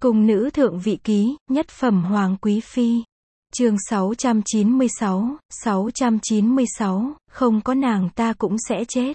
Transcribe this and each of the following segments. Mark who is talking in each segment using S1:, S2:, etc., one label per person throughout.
S1: Cung nữ thượng vị ký, nhất phẩm hoàng quý phi. Chương 696, không có nàng ta cũng sẽ chết.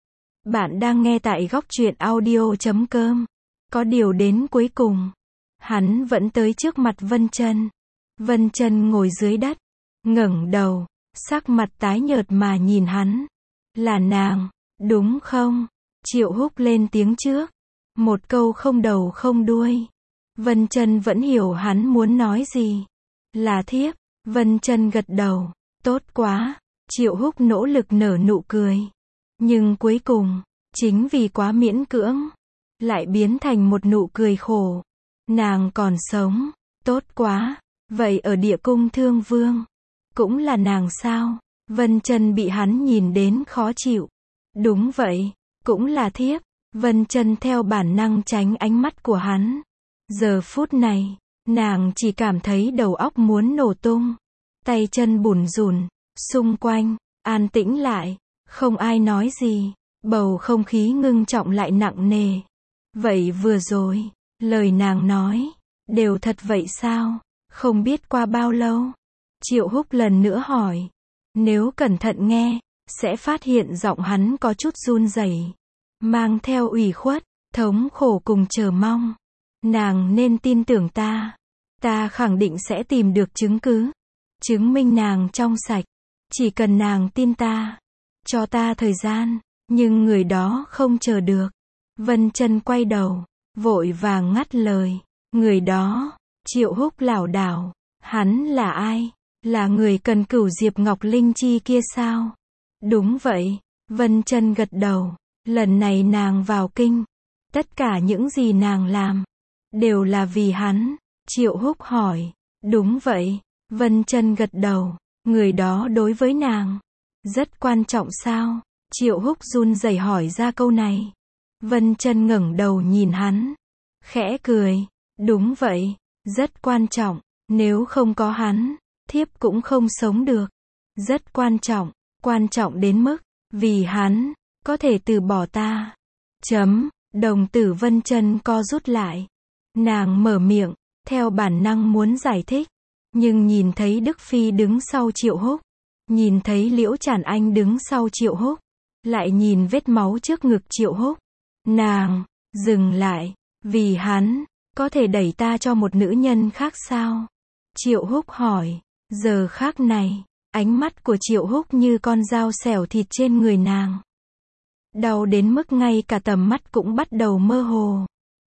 S1: Bạn đang nghe tại góc truyện audio.com. Có điều đến cuối cùng, hắn vẫn tới trước mặt Vân Chân. Vân Chân ngồi dưới đất, ngẩng đầu, sắc mặt tái nhợt mà nhìn hắn. Là nàng, đúng không? Triệu Húc lên tiếng trước. Một câu không đầu không đuôi. Vân Chân vẫn hiểu hắn muốn nói gì. Là thiếp. Vân Chân gật đầu. Tốt quá. Triệu Húc nỗ lực nở nụ cười. Nhưng cuối cùng, chính vì quá miễn cưỡng, lại biến thành một nụ cười khổ. Nàng còn sống. Tốt quá. Vậy ở địa cung Thương Vương, cũng là nàng sao? Vân Chân bị hắn nhìn đến khó chịu. Đúng vậy, cũng là thiếp. Vân Chân theo bản năng tránh ánh mắt của hắn. Giờ phút này, nàng chỉ cảm thấy đầu óc muốn nổ tung. Tay chân bủn rủn, xung quanh, an tĩnh lại, không ai nói gì. Bầu không khí ngưng trọng lại nặng nề. Vậy vừa rồi, lời nàng nói, đều thật vậy sao? Không biết qua bao lâu? Triệu Húc lần nữa hỏi. Nếu cẩn thận nghe, sẽ phát hiện giọng hắn có chút run rẩy, mang theo ủy khuất, thống khổ cùng chờ mong. Nàng nên tin tưởng ta. Ta khẳng định sẽ tìm được chứng cứ, chứng minh nàng trong sạch. Chỉ cần nàng tin ta, cho ta thời gian. Nhưng người đó không chờ được. Vân Chân quay đầu, vội vàng ngắt lời. Người đó? Triệu Húc lảo đảo. Hắn là ai? Là người cần Cửu Diệp Ngọc Linh Chi kia sao? Đúng vậy. Vân Chân gật đầu. Lần này nàng vào kinh, tất cả những gì nàng làm, đều là vì hắn. Triệu Húc hỏi. Đúng vậy. Vân Chân gật đầu. Người đó đối với nàng rất quan trọng sao? Triệu Húc run rẩy hỏi ra câu này. Vân Chân ngẩng đầu nhìn hắn, khẽ cười. Đúng vậy, rất quan trọng. Nếu không có hắn, thiếp cũng không sống được. Rất quan trọng đến mức, vì hắn, có thể từ bỏ ta. Đồng tử Vân Chân co rút lại. Nàng mở miệng, theo bản năng muốn giải thích. Nhưng nhìn thấy Đức Phi đứng sau Triệu Húc, nhìn thấy Liễu Trản Anh đứng sau Triệu Húc, lại nhìn vết máu trước ngực Triệu Húc. Nàng dừng lại. Vì hắn, có thể đẩy ta cho một nữ nhân khác sao? Triệu Húc hỏi. Giờ khác này, ánh mắt của Triệu Húc như con dao xẻo thịt trên người nàng. Đau đến mức ngay cả tầm mắt cũng bắt đầu mơ hồ.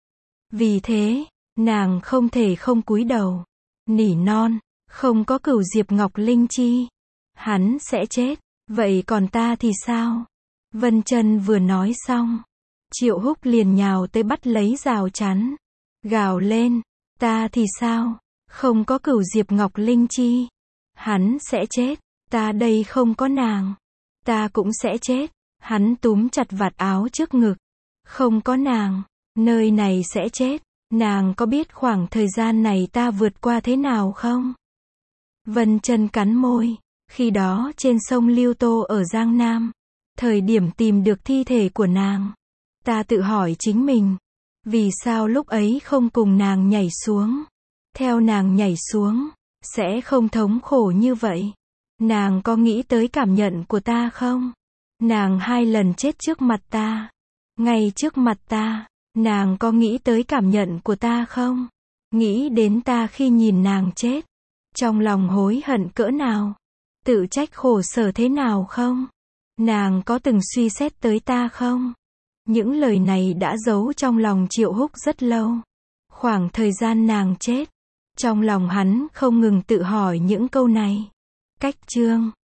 S1: Vì thế, nàng không thể không cúi đầu. Nỉ non, không có Cửu Diệp Ngọc Linh Chi, hắn sẽ chết. Vậy còn ta thì sao? Vân Chân vừa nói xong, Triệu Húc liền nhào tới bắt lấy rào chắn, gào lên. Ta thì sao? Không có Cửu Diệp Ngọc Linh Chi, hắn sẽ chết. Ta đây không có nàng, ta cũng sẽ chết. Hắn túm chặt vạt áo trước ngực. Không có nàng, nơi này sẽ chết. Nàng có biết khoảng thời gian này ta vượt qua thế nào không? Vân Chân cắn môi. Khi đó trên sông Lưu Tô ở Giang Nam, thời điểm tìm được thi thể của nàng, ta tự hỏi chính mình, vì sao lúc ấy không cùng nàng nhảy xuống? Theo nàng nhảy xuống, sẽ không thống khổ như vậy. Nàng có nghĩ tới cảm nhận của ta không? Nàng 2 lần chết trước mặt ta, ngay trước mặt ta. Nàng có nghĩ tới cảm nhận của ta không? Nghĩ đến ta khi nhìn nàng chết, trong lòng hối hận cỡ nào? Tự trách khổ sở thế nào không? Nàng có từng suy xét tới ta không? Những lời này đã giấu trong lòng Triệu Húc rất lâu. Khoảng thời gian nàng chết, trong lòng hắn không ngừng tự hỏi những câu này. Cách chương